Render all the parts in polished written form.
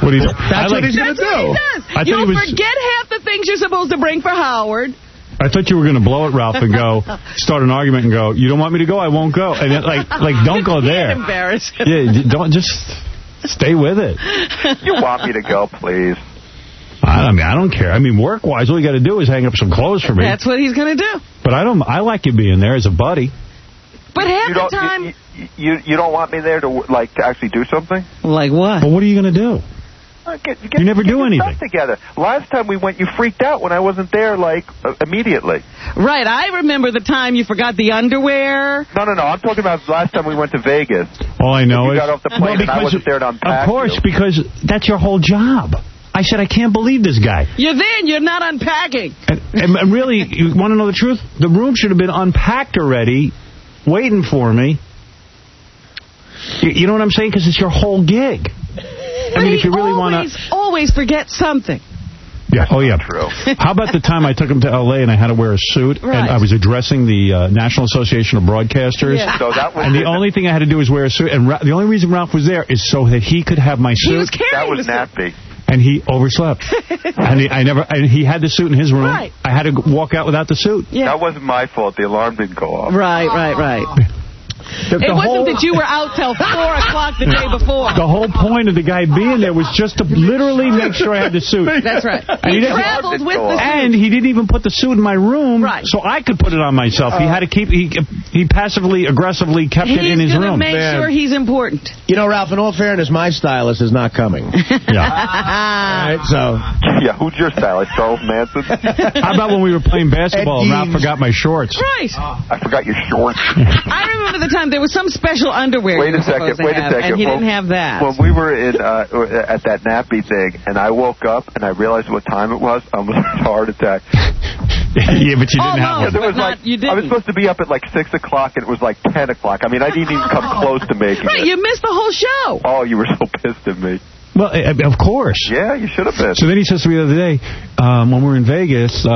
What do you do? That's what he's going to do. You'll forget half the things you're supposed to bring for Howard. I thought you were going to blow it, Ralph, and go, start an argument and go, you don't want me to go, I won't go. And then, like don't go there. Embarrass him. Yeah, don't just stay with it. You want me to go, please? I mean, I don't care. I mean, work-wise, all you got to do is hang up some clothes for me. That's what he's going to do. But I like you being there as a buddy. But half the time... You don't want me there to actually do something? Like what? But what are you going to do? You never do anything. Stuff together. Last time we went, you freaked out when I wasn't there, immediately. Right. I remember the time you forgot the underwear. No. I'm talking about last time we went to Vegas. All I know is... You got off the plane and I wasn't there to unpack. Of course, because that's your whole job. I said, I can't believe this guy. You're there and you're not unpacking. And really, you want to know the truth? The room should have been unpacked already, waiting for me. You know what I'm saying? Because it's your whole gig. But if you really always forget something. Yeah. Oh, yeah. True. How about the time I took him to L.A. and I had to wear a suit, and I was addressing the National Association of Broadcasters, so that was and the only thing I had to do was wear a suit, and the only reason Ralph was there is so that he could have my suit. He was carrying that was nappy. And he overslept. And he had the suit in his room. Right. I had to walk out without the suit. Yeah. That wasn't my fault. The alarm didn't go off. Right. It wasn't that you were out till 4 o'clock the day before. The whole point of the guy being there was just to literally make sure I had the suit. That's right. He traveled with the suit. And he didn't even put the suit in my room so I could put it on myself. He had to keep... He passively, aggressively kept it in his room. He's going to make sure he's important. You know, Ralph, in all fairness, my stylist is not coming. Yeah. All right, so... Yeah, who's your stylist? Charles Manson? How about when we were playing basketball and Ralph forgot my shorts? Right. I forgot your shorts. I remember the time there was some special underwear. Wait a second. And he didn't have that. When we were at that nappy thing, and I woke up and I realized what time it was, I almost had a heart attack. Yeah, but you didn't have one. You didn't. I was supposed to be up at 6 o'clock, and it was 10 o'clock. I mean, I didn't even come close to making it. Right, you missed the whole show. Oh, you were so pissed at me. Well, of course. Yeah, you should have been. So then he says to me the other day, when we were in Vegas,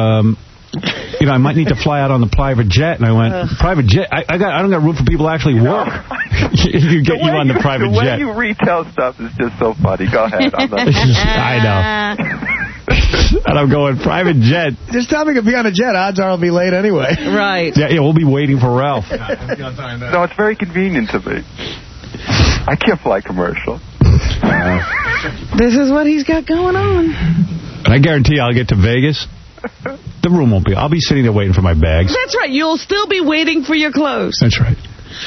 I might need to fly out on the private jet. And I went, private jet? I don't got room for people to actually work. You get you on the private jet. The way you retell stuff is just so funny. Go ahead. I know. And I'm going, private jet. Just tell me to be on a jet. Odds are I'll be late anyway. Right. Yeah, we'll be waiting for Ralph. No, it's very convenient to me. I can't fly commercial. This is what he's got going on. And I guarantee you I'll get to Vegas. The room won't be. I'll be sitting there waiting for my bags. That's right. You'll still be waiting for your clothes. That's right.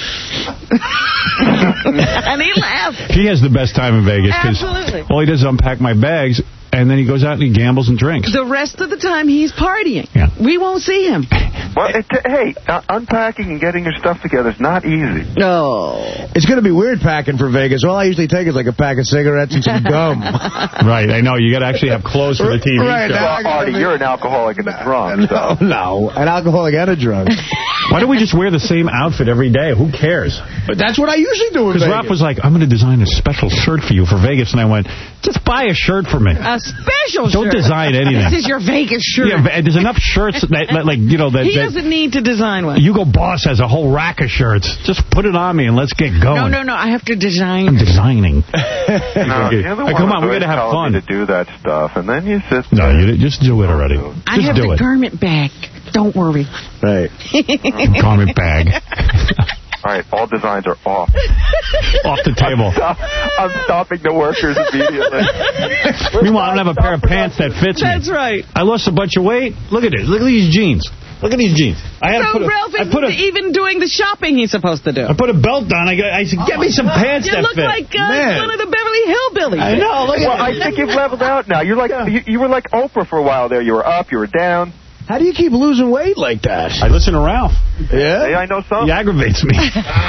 And he laughed. He has the best time in Vegas. Absolutely. All he does is unpack my bags, and then he goes out and he gambles and drinks. The rest of the time, he's partying. Yeah. We won't see him. Well, hey, unpacking and getting your stuff together is not easy. No. It's going to be weird packing for Vegas. All I usually take is a pack of cigarettes and some gum. Right, I know. You got to actually have clothes for the TV show. Well, Artie, you're an alcoholic and a drunk. No, an alcoholic and a drunk. Why don't we just wear the same outfit every day? Who cares? But that's what I usually do in Vegas. Because Ralph was like, I'm going to design a special shirt for you for Vegas. And I went, just buy a shirt for me. A special shirt? Don't design anything. This is your Vegas shirt. Yeah, there's enough shirts that he doesn't need to design one. Hugo Boss has a whole rack of shirts. Just put it on me and let's get going. No. I have to design. I'm designing. Come on, we got to have fun. To do that stuff, and then you sit there. No, you just do it already. I have the garment bag. Don't worry. Right. Garment bag. All right, all designs are off. Off the table. I'm stopping the workers immediately. Meanwhile, I don't have a pair of pants that fits me. That's right. I lost a bunch of weight. Look at this. Look at these jeans. Look at these jeans. Ralph isn't even doing the shopping he's supposed to do. I put a belt on. I said, get me some pants that fit. You look like one of the Beverly Hillbillies. I know. I think you've leveled out now. You're like you were like Oprah for a while there. You were up, you were down. How do you keep losing weight like that? I listen to Ralph. Yeah? Hey, I know something. He aggravates me.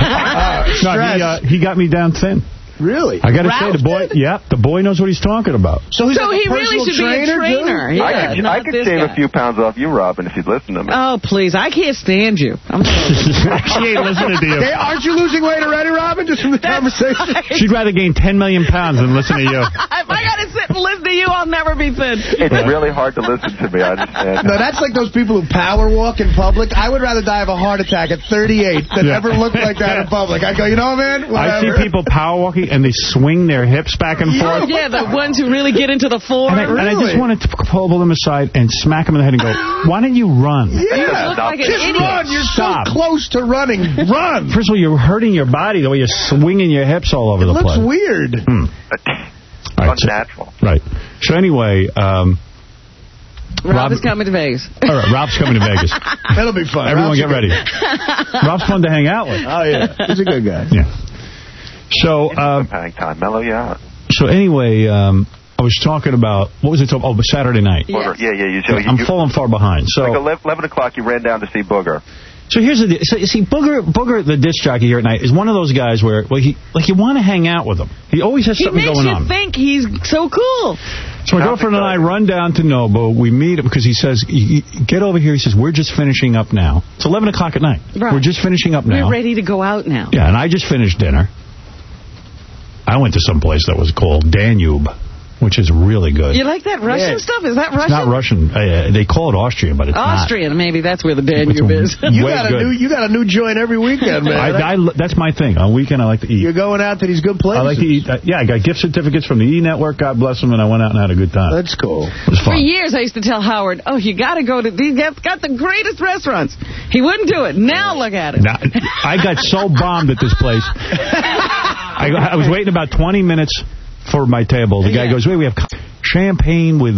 He got me down thin. Really? I got to say, the boy knows what he's talking about. So he really should be a trainer. Yeah, I could shave a few pounds off you, Robin, if you'd listen to me. Oh, please. I can't stand you. She ain't listening to you. Hey, aren't you losing weight already, Robin, just from the conversation? She'd rather gain 10 million pounds than listen to you. If I got to sit and listen to you, I'll never be thin. It's really hard to listen to me, I understand. No, that's like those people who power walk in public. I would rather die of a heart attack at 38 than ever look like that in public. I'd go, you know, man, whatever. I see people power walking, and they swing their hips back and forth. Yeah, the ones who really get into the floor. And I just wanted to pull them aside and smack them in the head and go, why didn't you run? Yeah, like just run. You're Stop. so close to running. Run. First of all, you're hurting your body the way you're swinging your hips all over the place. It looks weird. Unnatural. Right. So anyway, Rob is coming to Vegas. All right, Rob's coming to Vegas. That'll be fun. Everyone get ready. Rob's fun to hang out with. Oh, yeah. He's a good guy. Yeah. So, Hang time. Mellow you out. So anyway, I was talking about, what was it? Oh, Saturday night. Booger. Yeah. I'm falling far behind. So like 11 o'clock, you ran down to see Booger. So here's the deal. So you see, Booger, the disc jockey here at night, is one of those guys where, you want to hang out with him. He always has something going on. He makes you think he's so cool. So my girlfriend and I run down to Nobu. We meet him because he says, get over here. He says, we're just finishing up now. It's 11 o'clock at night. Right. We're just finishing up now. We're ready to go out now. Yeah, and I just finished dinner. I went to some place that was called Danube, which is really good. You like that Russian stuff? Is that Russian? It's not Russian. They call it Austrian, but it's Austrian, not. Maybe that's where the Danube is. You got a new joint every weekend, man. That's my thing. On weekend, I like to eat. You're going out to these good places. I like to eat. I got gift certificates from the E! Network. God bless them, and I went out and had a good time. That's cool. It was fun. For years, I used to tell Howard, you got to go to these. Got the greatest restaurants. He wouldn't do it. Now look at it. I got so bombed at this place. I was waiting about 20 minutes for my table. The guy goes, wait, we have champagne with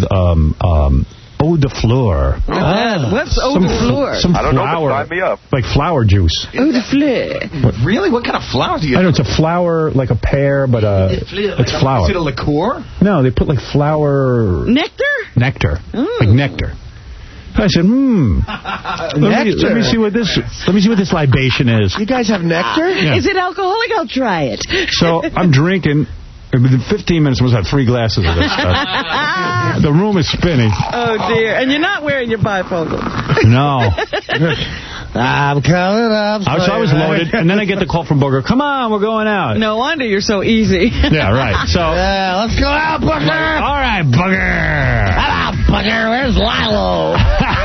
eau de fleur. What's eau de fleur? Some I don't flour, know, but sign me up. like flower juice. Eau de fleur. Really? What kind of flour do you I know it's a flower, like a pear, but it's flour. Is it a liqueur? No, they put like flower... Nectar? Like nectar. I said, let me see what this libation is. You guys have nectar? Yeah. Is it alcoholic? I'll try it. So I'm drinking. Within 15 minutes, I must have 3 glasses of this stuff. The room is spinning. Oh, dear. And you're not wearing your bifocal. No. I'm coming up. So I was loaded, and then I get the call from Booger. Come on, we're going out. No wonder you're so easy. Yeah, right. So let's go out, Booger. All right, Booger. Hello, Booger. Where's Lilo?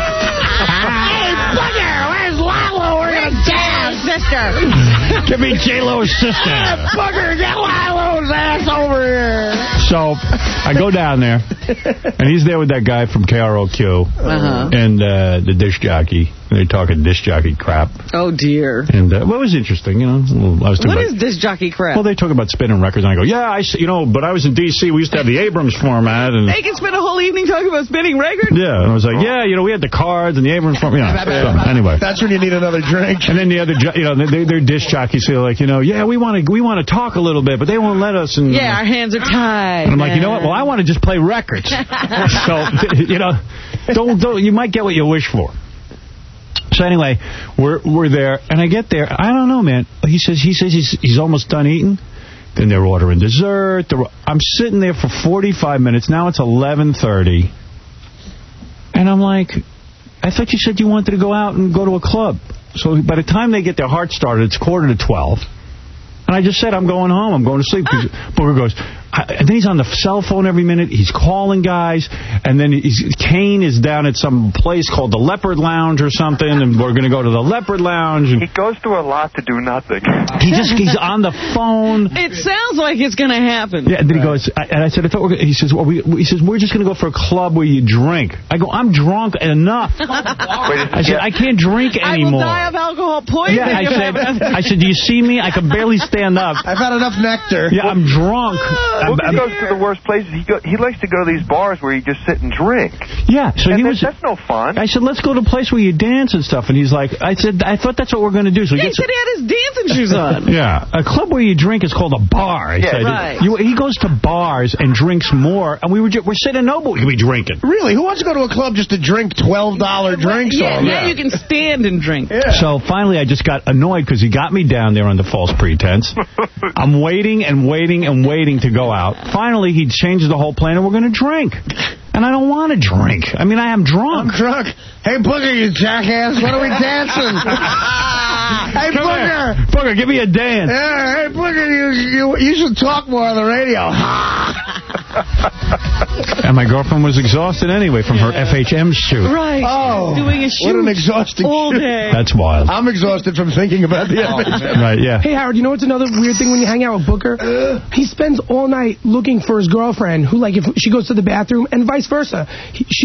Hey, Booger. Where's Lilo? We're going to dance, sister. Give me J-Lo's sister. Booger, get Lilo's ass over here. So I go down there, and he's there with that guy from KROQ and the disc jockey. They're talking disc jockey crap. Oh, dear. And what was interesting, What is disc jockey crap? Well, they talk about spinning records, and I go, but I was in D.C. We used to have the Abrams format. And they can spend a whole evening talking about spinning records? Yeah, and I was like, we had the cards and the Abrams format. So, anyway. That's when you need another drink. And then the other, they're disc jockeys, so they're like, we want to talk a little bit, but they won't let us. And, our hands are tied. And I'm like, you know what? Well, I want to just play records. So, don't you might get what you wish for. So anyway, we're there, and I get there. I don't know, man. He says he's almost done eating. Then they're ordering dessert. I'm sitting there for 45 minutes. Now it's 11:30, and I'm like, I thought you said you wanted to go out and go to a club. So by the time they get their heart started, it's 11:45. And I just said, I'm going home. I'm going to sleep. Booger goes, and then he's on the cell phone every minute. He's calling guys. And then Kane is down at some place called the Leopard Lounge or something. And we're going to go to the Leopard Lounge. And he goes through a lot to do nothing. He's on the phone. It sounds like it's going to happen. Yeah, and then he goes, and I said, he says, we're just going to go for a club where you drink. I go, I'm drunk enough. I said, I can't drink anymore. I will die of alcohol poisoning. Yeah, I said, do you see me? I can barely stand up. I've had enough nectar. Yeah, I'm drunk. He goes to the worst places. He likes to go to these bars where you just sit and drink. Yeah, so that's no fun. I said, let's go to a place where you dance and stuff. And he's like, I thought that's what we're going to do. So he said he had his dancing shoes on. Yeah, a club where you drink is called a bar. He goes to bars and drinks more, and we're sitting in Noble. We'd be drinking. Really? Who wants to go to a club just to drink $12 drinks? Now you can stand and drink. Yeah. So finally, I just got annoyed because he got me down there under false pretense. I'm waiting and waiting and waiting to go out. Finally, he changes the whole plan, and we're going to drink. And I don't want to drink. I mean, I am drunk. I'm drunk. Hey, Booger, you jackass. What are we dancing? Hey, Booger. Booger, give me a dance. Yeah, hey, Booger, you should talk more on the radio. And my girlfriend was exhausted anyway from her FHM shoot. Right. Oh, doing a shoot what an exhausting all shoot. day. That's wild. I'm exhausted from thinking about the FHM. Right, yeah. Hey, Howard, you know what's another weird thing when you hang out with Booker? He spends all night looking for his girlfriend who, like, if she goes to the bathroom, and vice versa.